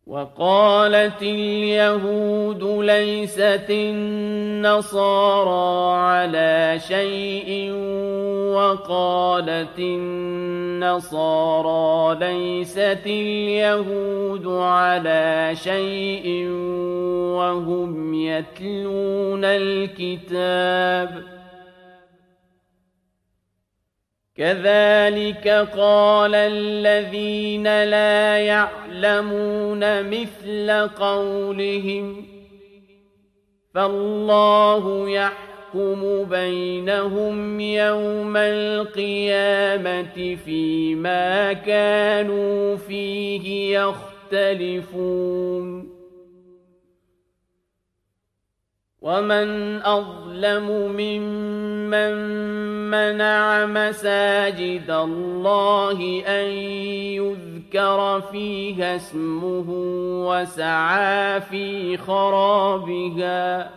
وقالت اليهود ليست النصارى على شيء وقالت النصارى ليست اليهود على شيء وهم يتلون الكتاب كذلك قال الذين لا يعلمون مثل قولهم فالله يحكم بينهم يوم القيامة فيما كانوا فيه يختلفون ومن أظلم ممن منع مساجد الله أن يذكر فيها اسمه وسعى في خرابها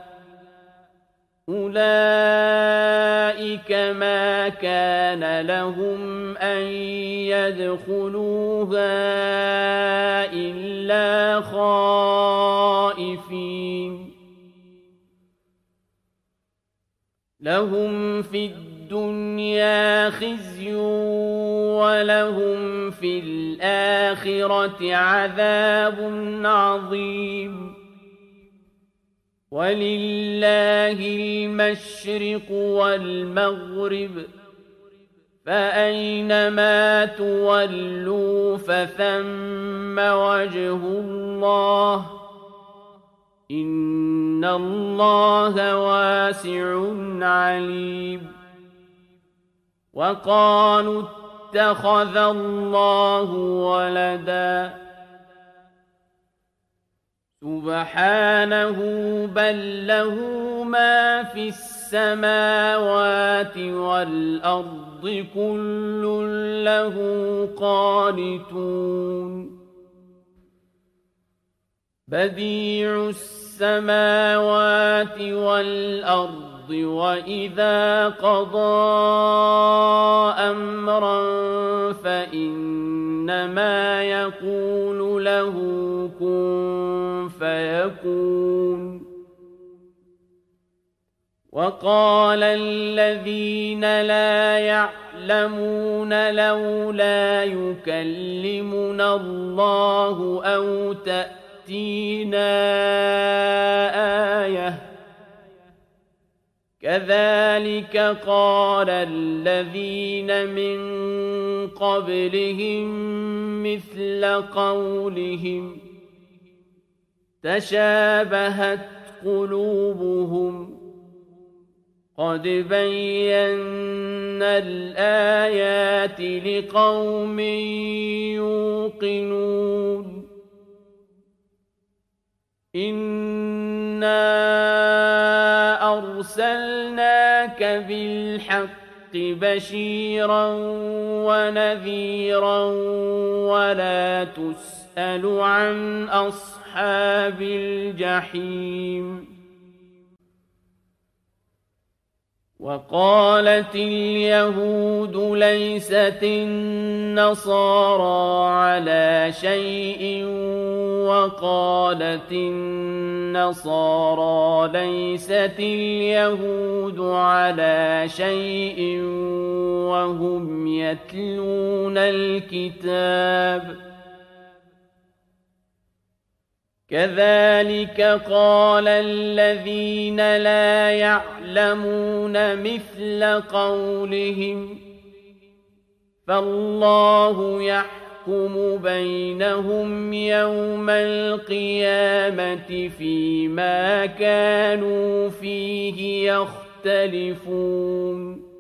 أولئك ما كان لهم أن يدخلوها إلا خائفين لهم في الدنيا خزي ولهم في الآخرة عذاب عظيم ولله المشرق والمغرب فأينما تولوا فثم وجه الله إن الله واسع عليم وقالوا اتخذ الله ولدا سبحانه بل له ما في السماوات والأرض كل له قانتون بديع السماوات والأرض وإذا قضى أمرا فإنما يقول له كن فيكون وقال الذين لا يعلمون لولا يكلمنا الله أو تأتينا آية كذلك قال الذين من قبلهم مثل قولهم تشابهت قلوبهم قد بينا الآيات لقوم يوقنون إنا أرسلناك بالحق بشيرا ونذيرا ولا تسأل عن أصحاب الجحيم وقالت اليهود ليست النصارى على شيء وقالت النصارى ليست اليهود على شيء وهم يتلون الكتاب كذلك قال الذين لا يعلمون مثل قولهم فالله يحكم بينهم يوم القيامة فيما كانوا فيه يختلفون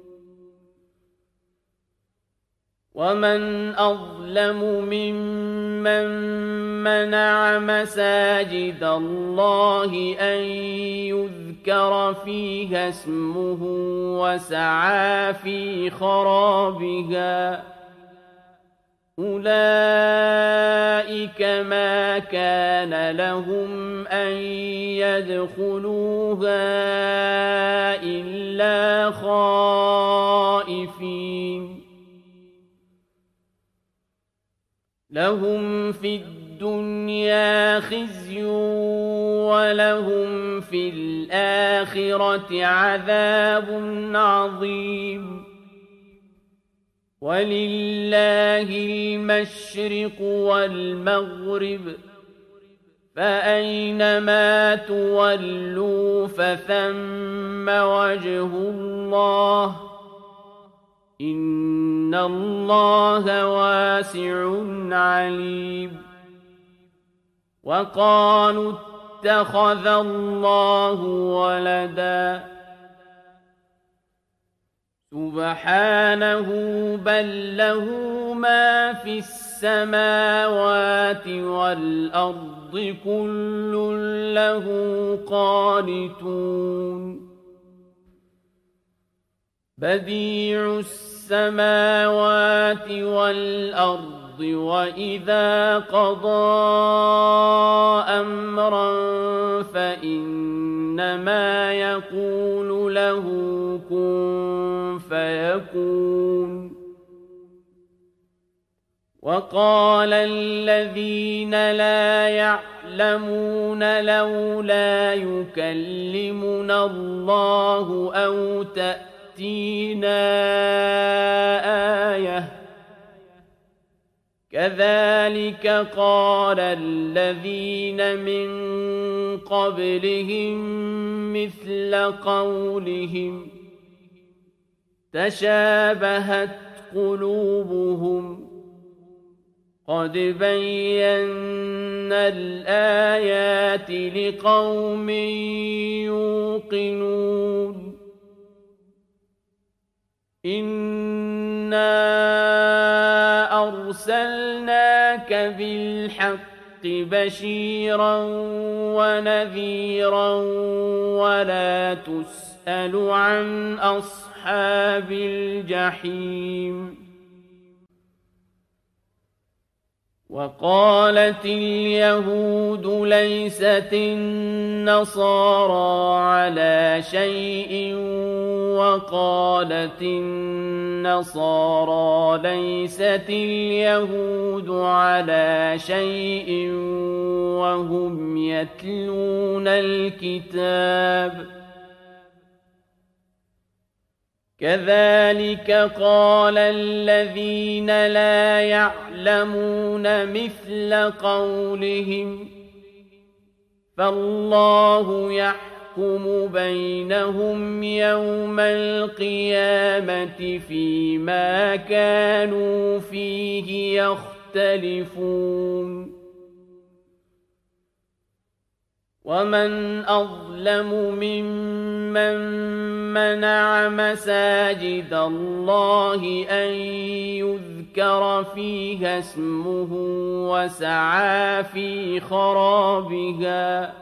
ومن أظلم ممن منع مساجد الله أن يذكر فيها اسمه وسعى في خرابها أولئك ما كان لهم أن يدخلوها إلا خائفين لهم في الدنيا الدنيا خزي ولهم في الآخرة عذاب عظيم ولله المشرق والمغرب فأينما تولوا فثم وجه الله إن الله واسع عليم وقالوا اتخذ الله ولدا سبحانه بل له ما في السماوات والأرض كل له قانتون بديع السماوات والأرض وإذا قضى أمرا فإنما يقول له كن فيكون وقال الذين لا يعلمون لولا يكلمنا الله أو تأتينا آية كذلك قال الذين من قبلهم مثل قولهم تشابهت قلوبهم قد بينا الآيات لقوم يوقنون إنا أرسلناك بالحق بشيرا ونذيرا ولا تسأل عن أصحاب الجحيم وقالت اليهود ليست النصارى على شيء وقالت النصارى ليست اليهود على شيء وهم يتلون الكتاب كذلك قال الذين لا يعلمون مثل قولهم فالله يحكم بينهم يوم القيامة فيما كانوا فيه يختلفون ومن أظلم ممن منع مساجد الله أن يذكر فيها اسمه وسعى في خرابها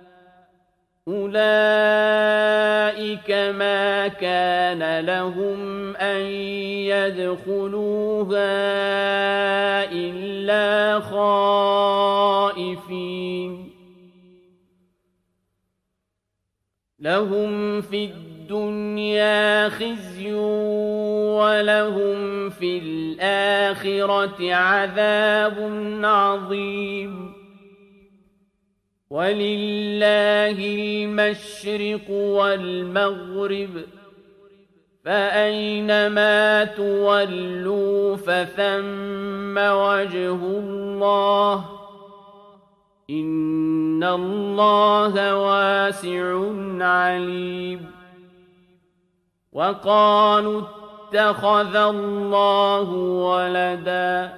أولئك ما كان لهم أن يدخلوها إلا خائفين لهم في الدنيا خزي ولهم في الآخرة عذاب عظيم ولله المشرق والمغرب فأينما تولوا فثم وجه الله إن الله واسع عليم وقالوا اتخذ الله ولدا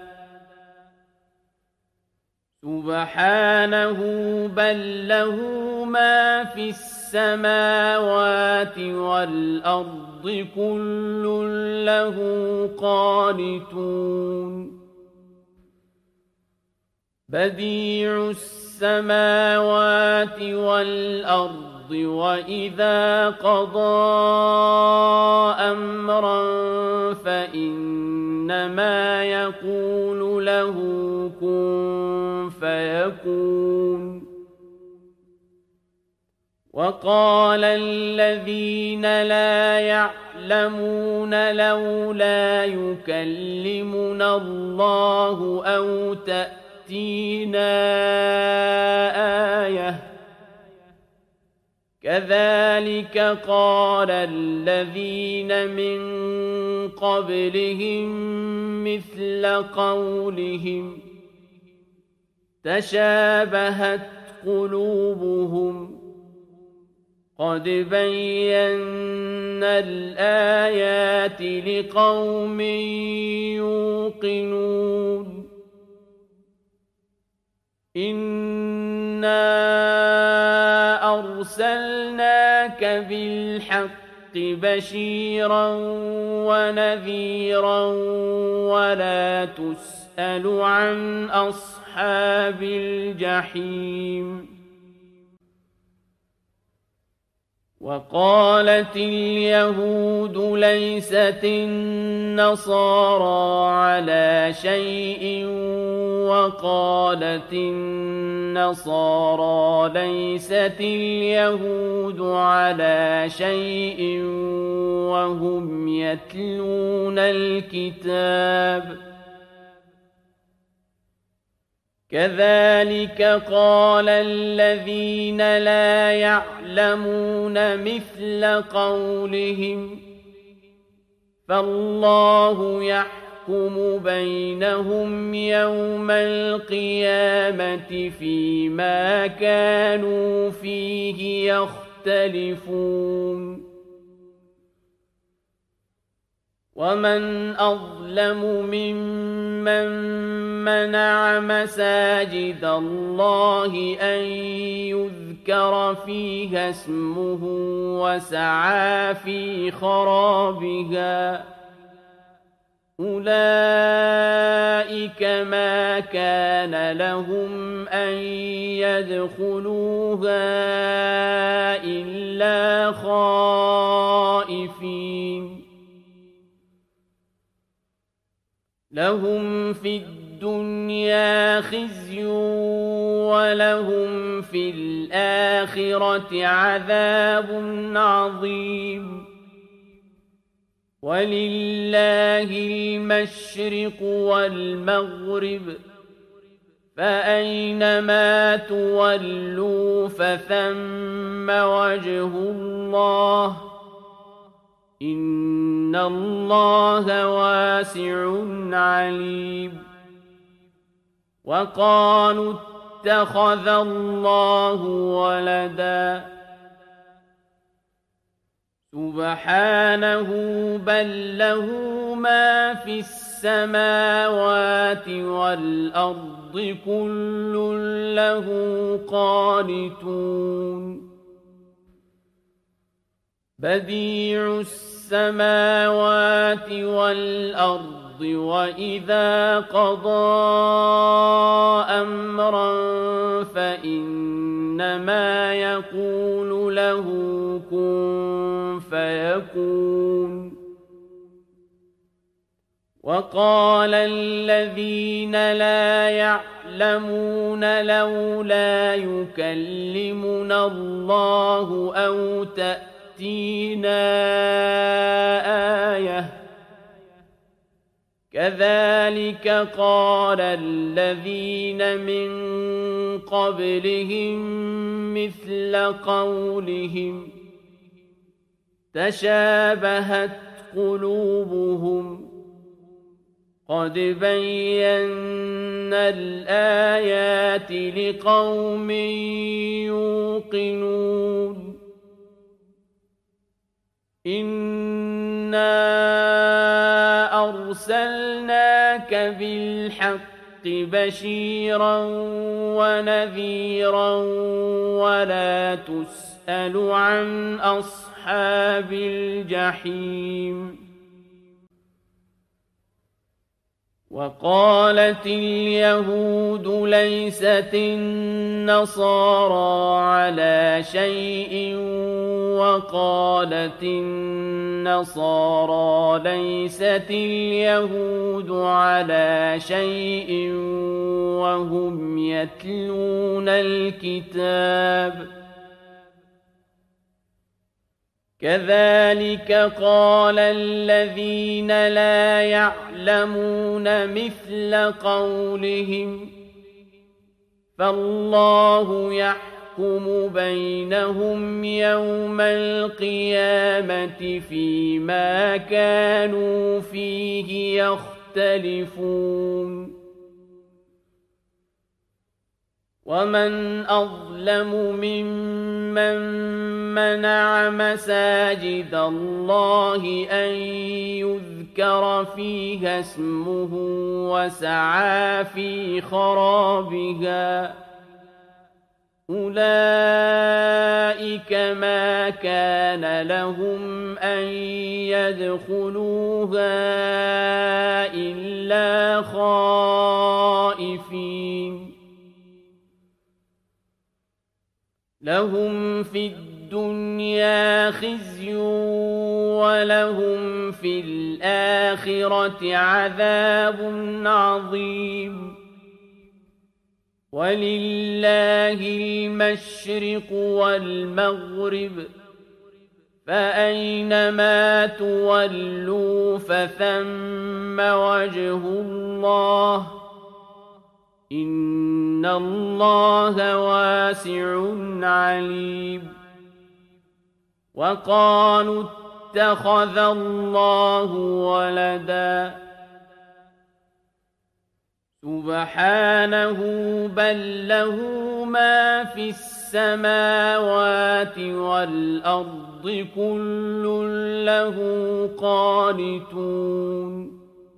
سبحانه بل له ما في السماوات والأرض كل له قانتون بديع السماوات والأرض وإذا قضى أمرا فإنما يقول له كن فيكون وقال الذين لا يعلمون لولا يكلمنا الله أو تأتينا تأتينا آية كذلك قال الذين من قبلهم مثل قولهم تشابهت قلوبهم قد بينا الآيات لقوم يوقنون إنا أرسلناك بالحق بشيرا ونذيرا ولا تسأل عن أصحاب الجحيم وقالت اليهود ليست النصارى على شيء وقالت النصارى ليست اليهود على شيء وهم يتلون الكتاب كذلك قال الذين لا يعلمون مثل قولهم فالله يحكم بينهم يوم القيامة فيما كانوا فيه يختلفون ومن أظلم ممن منع مساجد الله أن يذكر فيها اسمه وسعى في خرابها أولئك ما كان لهم أن يدخلوها إلا خائفين لهم في الدنيا خزي ولهم في الآخرة عذاب عظيم ولله المشرق والمغرب فأينما تولوا فثم وجه الله إن الله واسع عليم وقالوا اتخذ الله ولدا سبحانه بل له ما في السماوات والأرض كل له قانتون بديع السماوات والأرض وإذا قضى أمرا فإنما يقول له كن فيكون وقال الذين لا يعلمون لولا يكلمنا الله أو تأتينا آية كذلك قال الذين من قبلهم مثل قولهم تشابهت قلوبهم قد بينا الآيات لقوم يوقنون إنا أرسلناك بالحق بشيرا ونذيرا ولا تسأل عن أصحاب الجحيم وقالت اليهود ليست النصارى على شيء وقالت النصارى ليست اليهود على شيء وهم يتلون الكتاب كذلك قال الذين لا يعلمون مثل قولهم فالله يحكم بينهم يوم القيامة فيما كانوا فيه يختلفون ومن أظلم ممن منع مساجد الله أن يذكر فيها اسمه وسعى في خرابها أولئك ما كان لهم أن يدخلوها إلا خائفين لهم في الدنيا خزي ولهم في الآخرة عذاب عظيم ولله المشرق والمغرب فأينما تولوا فثم وجه الله إن الله واسع عليم وقالوا اتخذ الله ولدا سبحانه بل له ما في السماوات والأرض كل له قانتون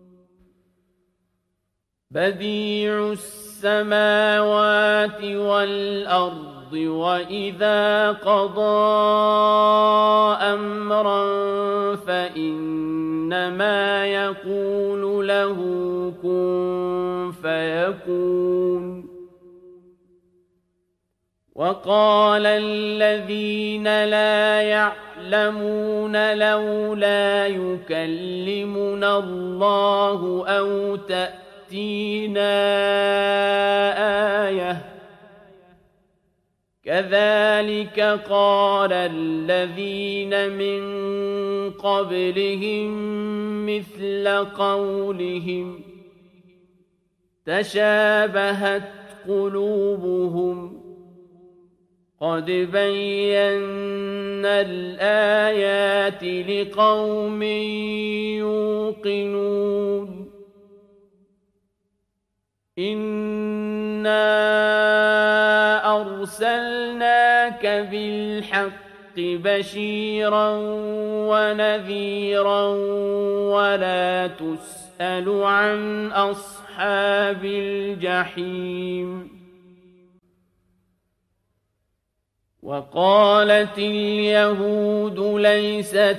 بديع السماوات والأرض وإذا قضى أمرا فإنما يقول له كن فيكون وقال الذين لا يعلمون لولا يكلمنا الله أو تأتينا آية كذلك قال الذين من قبلهم مثل قولهم تشابهت قلوبهم قد بينا الآيات لقوم يوقنون إنا أرسلناك بالحق بشيرا ونذيرا ولا تسأل عن أصحاب الجحيم وقالت اليهود ليست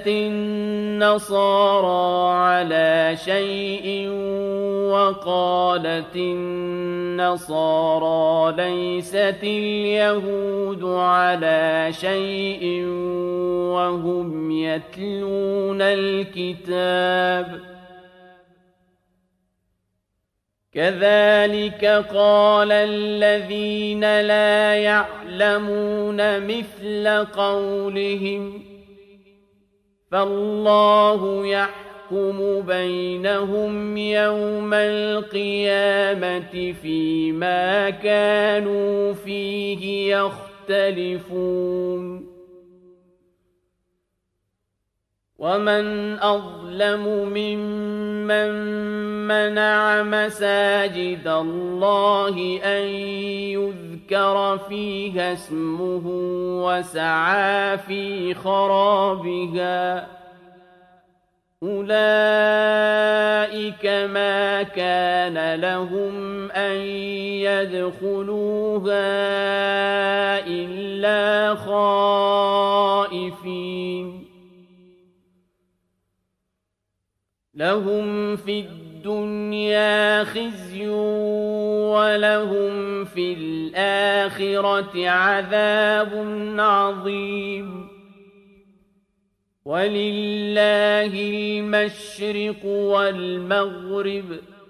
النصارى على شيء وقالت النصارى ليست اليهود على شيء وهم يتلون الكتاب كذلك قال الذين لا يعلمون مثل قولهم فالله يحكم بينهم يوم القيامة فيما كانوا فيه يختلفون ومن أظلم ممن منع مساجد الله أن يذكر فيها اسمه وسعى في خرابها أولئك ما كان لهم أن يدخلوها إلا خائفين لهم في الدنيا خزي ولهم في الآخرة عذاب عظيم ولله المشرق والمغرب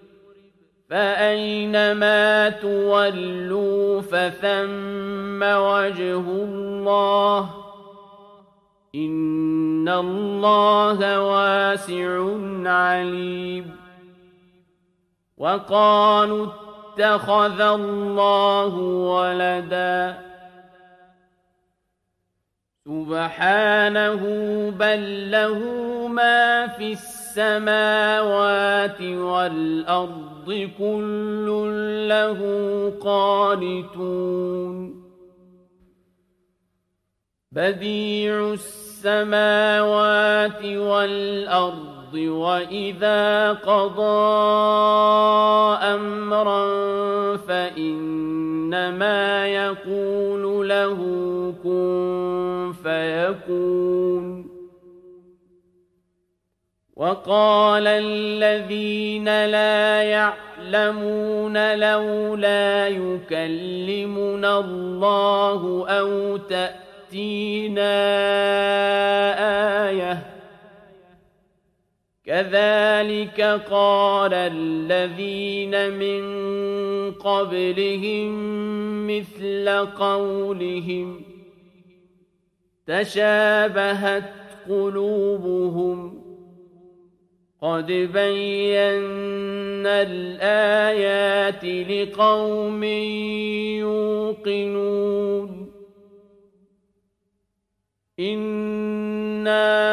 فأينما تولوا فثم وجه الله إن الله واسع عليم وقالوا اتخذ الله ولدا سبحانه بل له ما في السماوات والأرض كل له قانتون بديع السماوات والأرض وإذا قضى أمرا فإنما يقول له كن فيكون وقال الذين لا يعلمون لولا يكلمنا الله أو تأتينا آية كذلك قال الذين من قبلهم مثل قولهم تشابهت قلوبهم قد بينا الآيات لقوم يوقنون إنا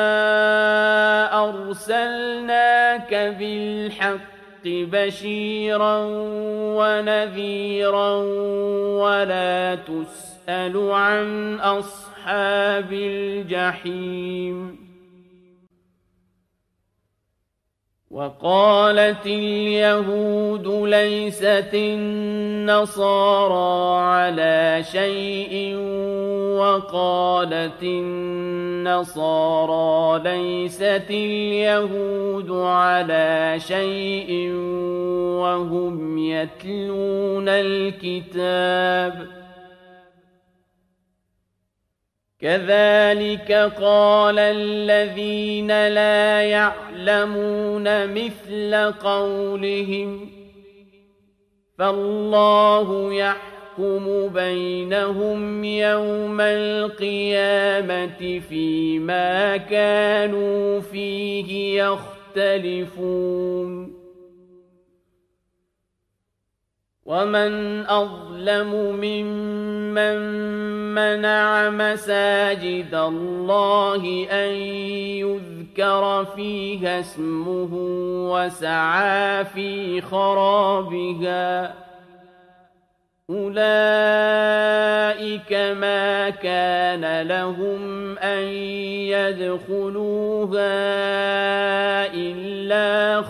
أرسلناك بالحق بشيرا ونذيرا ولا تسأل عن أصحاب الجحيم وقالت اليهود ليست النصارى على شيء وقالت النصارى ليست اليهود على شيء وهم يتلون الكتاب كذلك قال الذين لا يعلمون مثل قولهم فالله يحكم بينهم يوم القيامة فيما كانوا فيه يختلفون ومن أظلم ممن منع مساجد الله أن يذكر فيها اسمه وسعى في خرابها أولئك ما كان لهم أن يدخلوها إلا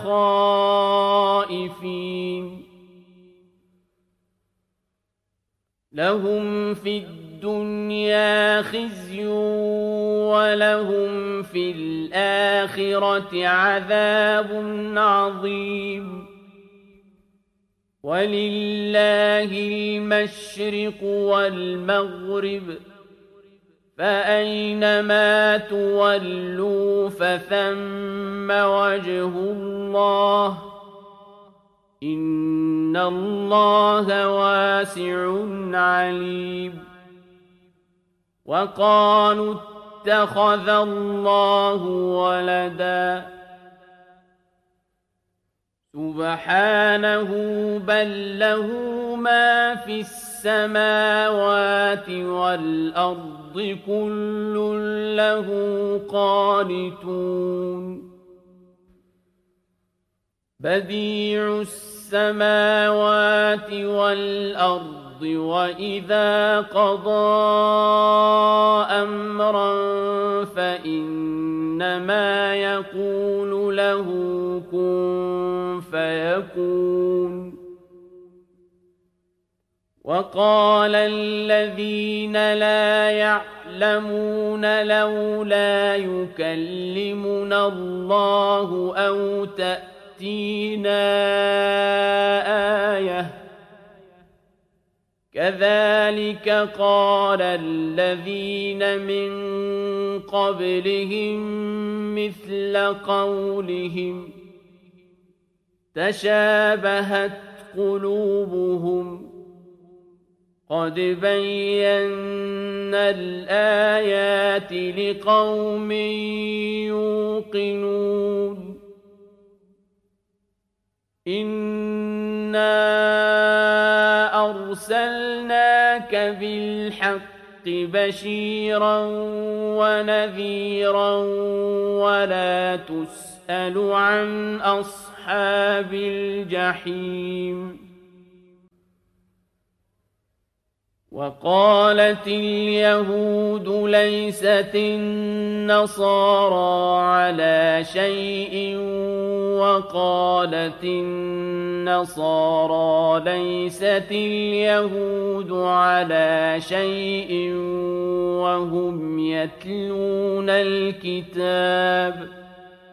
خائفين لهم في الدنيا خزي ولهم في الآخرة عذاب عظيم ولله المشرق والمغرب فأينما تولوا فثم وجه الله إن الله واسع عليم وقالوا اتخذ الله ولدا سبحانه بل له ما في السماوات والأرض كل له قانتون بديع السماوات والأرض وإذا قضى أمرا فإنما يقول له كن فيكون وقال الذين لا يعلمون لولا يكلمنا الله أو تأتينا آية كذلك قال الذين من قبلهم مثل قولهم تشابهت قلوبهم قد بينا الآيات لقوم يوقنون إنا أرسلناك بالحق بشيرا ونذيرا ولا تسأل عن أصحاب الجحيم وقالت اليهود ليست النصارى على شيء وقالت النصارى ليست اليهود على شيء وهم يتلون الكتاب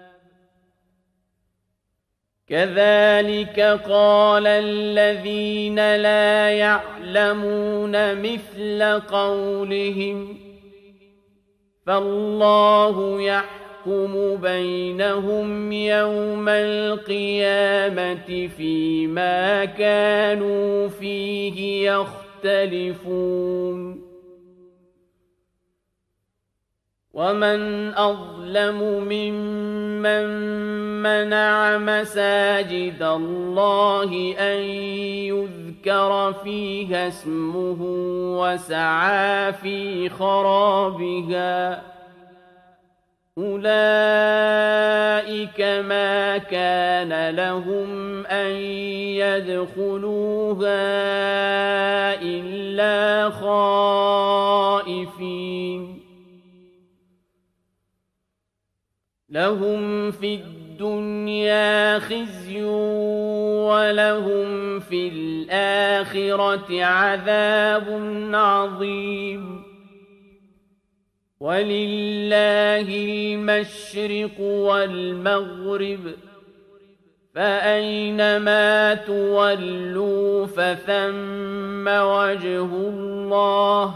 كذلك قال الذين لا يعلمون مثل قولهم فالله يحكم بينهم يوم القيامة فيما كانوا فيه يختلفون ومن أظلم ممن منع مساجد الله أن يذكر فيها اسمه وسعى في خرابها أولئك ما كان لهم أن يدخلوها إلا خائفين لهم في الدنيا خزي ولهم في الآخرة عذاب عظيم ولله المشرق والمغرب فأينما تولوا فثم وجه الله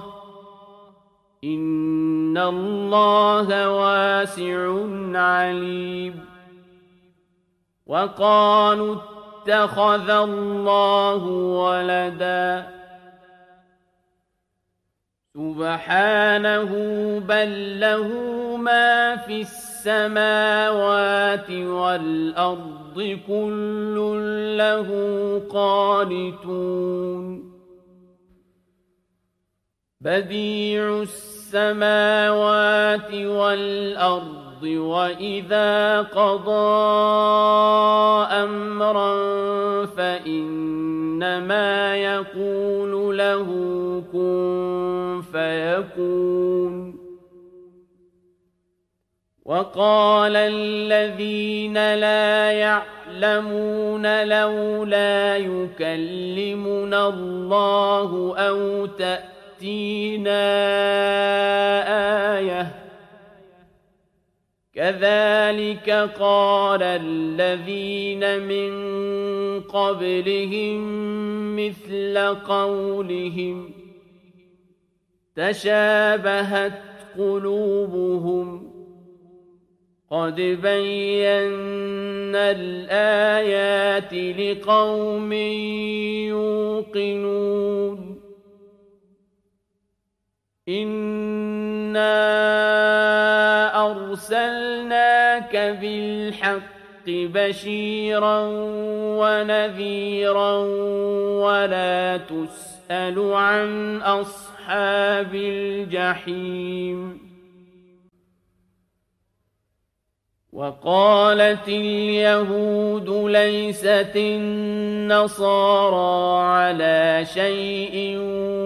إن الله واسع عليم وقالوا اتخذ الله ولدا سبحانه بل له ما في السماوات والأرض كل له قانتون بديع السماوات والأرض وإذا قضى أمرا فإنما يقول له كن فيكون وقال الذين لا يعلمون لولا يكلمنا الله أو تأتينا آية كذلك قال الذين من قبلهم مثل قولهم تشابهت قلوبهم قد بينا الآيات لقوم يوقنون إنا أرسلناك بالحق بشيرا ونذيرا ولا تسأل عن أصحاب الجحيم وقالت اليهود ليست النصارى على شيء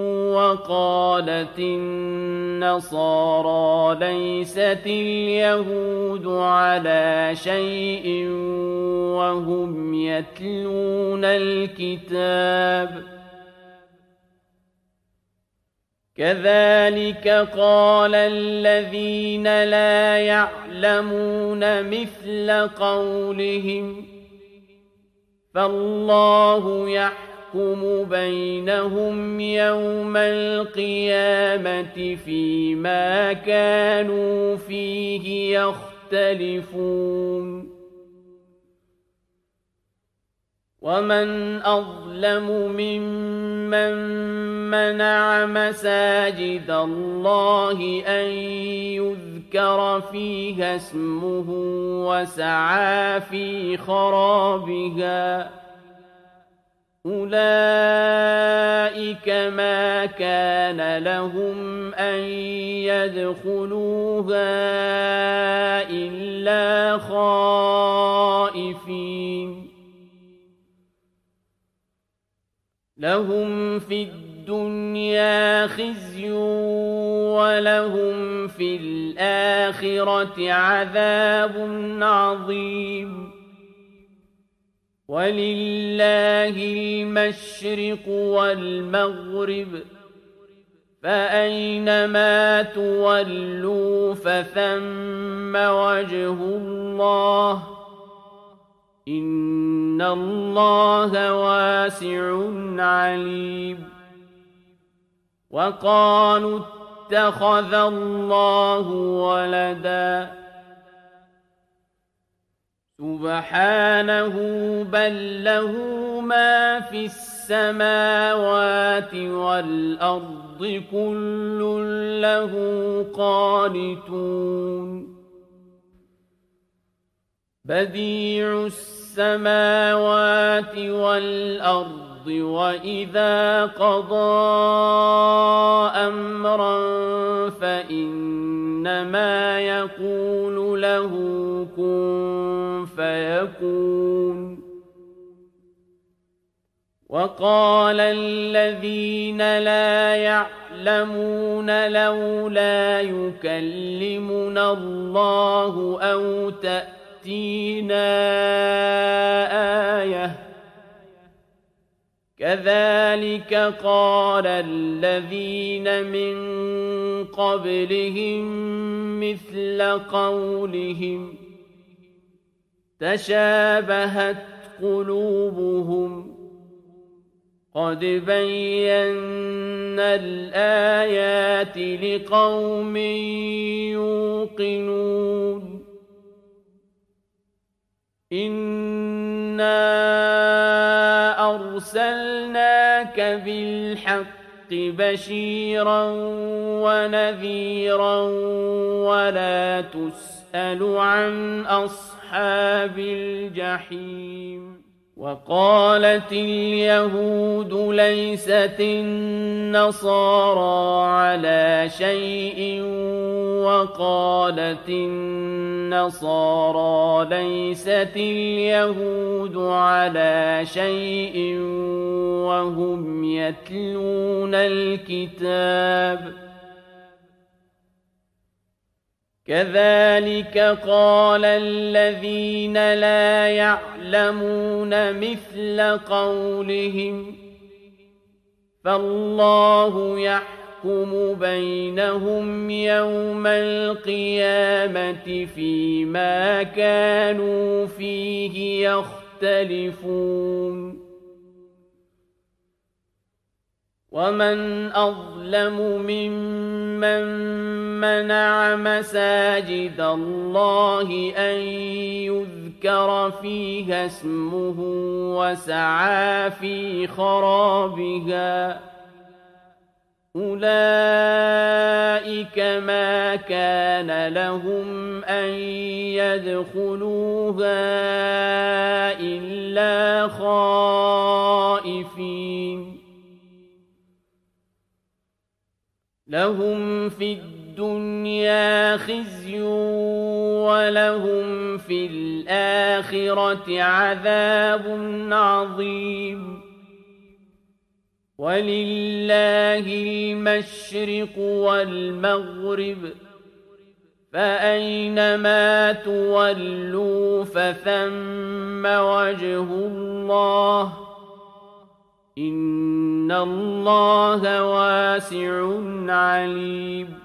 وقالت النصارى ليست اليهود على شيء وهم يتلون الكتاب كذلك قال الذين لا يعلمون مثل قولهم فالله يحكم بينهم يوم القيامة فيما كانوا فيه يختلفون ومن أظلم ممن منع مساجد الله أن يذكر فيها اسمه وسعى في خرابها أولئك ما كان لهم أن يدخلوها إلا خائفين لهم في الدنيا خزي ولهم في الآخرة عذاب عظيم ولله المشرق والمغرب فأينما تولوا فثم وجه الله إن الله واسع عليم وقالوا اتخذ الله ولدا سبحانه بل له ما في السماوات والأرض كل له قانتون بديع السماوات والأرض وإذا قضى أمرا فإنما يقول له كن فيكون وقال الذين لا يعلمون لولا يكلمنا الله أو تأتينا آية كذلك قال الذين من قبلهم مثل قولهم تشابهت قلوبهم قد بينا الآيات لقوم يوقنون إنا أرسلناك بالحق بشيرا ونذيرا ولا تسأل عن أصحاب الجحيم وقالت اليهود ليست النصارى على شيء وقالت النصارى ليست اليهود على شيء وهم يتلون الكتاب كذلك قال الذين لا يعلمون مثل قولهم فالله يحكم بينهم يوم القيامة فيما كانوا فيه يختلفون ومن أظلم ممن منع مساجد الله أن يذكر فيها اسمه وسعى في خرابها أولئك ما كان لهم أن يدخلوها إلا خائفين لهم في الدنيا خزي ولهم في الآخرة عذاب عظيم ولله المشرق والمغرب فأينما تولوا فثم وجه الله إن الله واسع عليم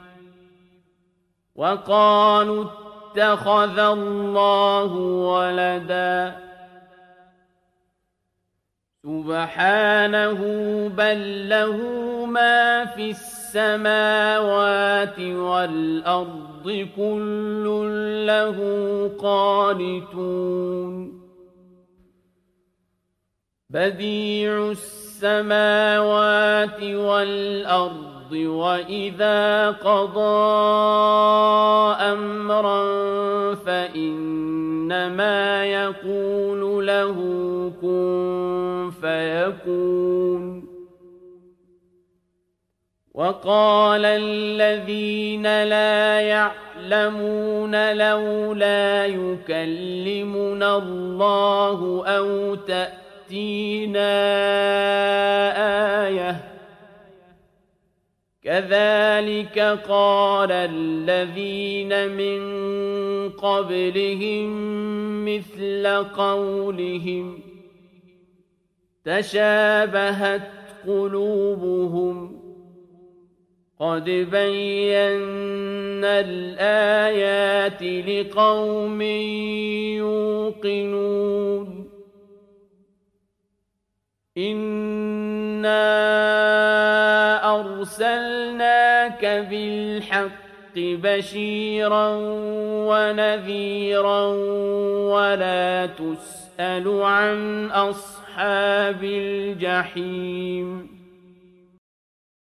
وقالوا اتخذ الله ولدا سبحانه بل له ما في السماوات والأرض كل له قانتون بديع السماوات والأرض وإذا قضى أمرا فإنما يقول له كن فيكون. وقال الذين لا يعلمون لولا يكلمنا الله أو تأتينا آية كذلك قال الذين من قبلهم مثل قولهم تشابهت قلوبهم قد بينا الآيات لقوم يوقنون. إنا أرسلناك بالحق بشيرا ونذيرا ولا تسأل عن أصحاب الجحيم.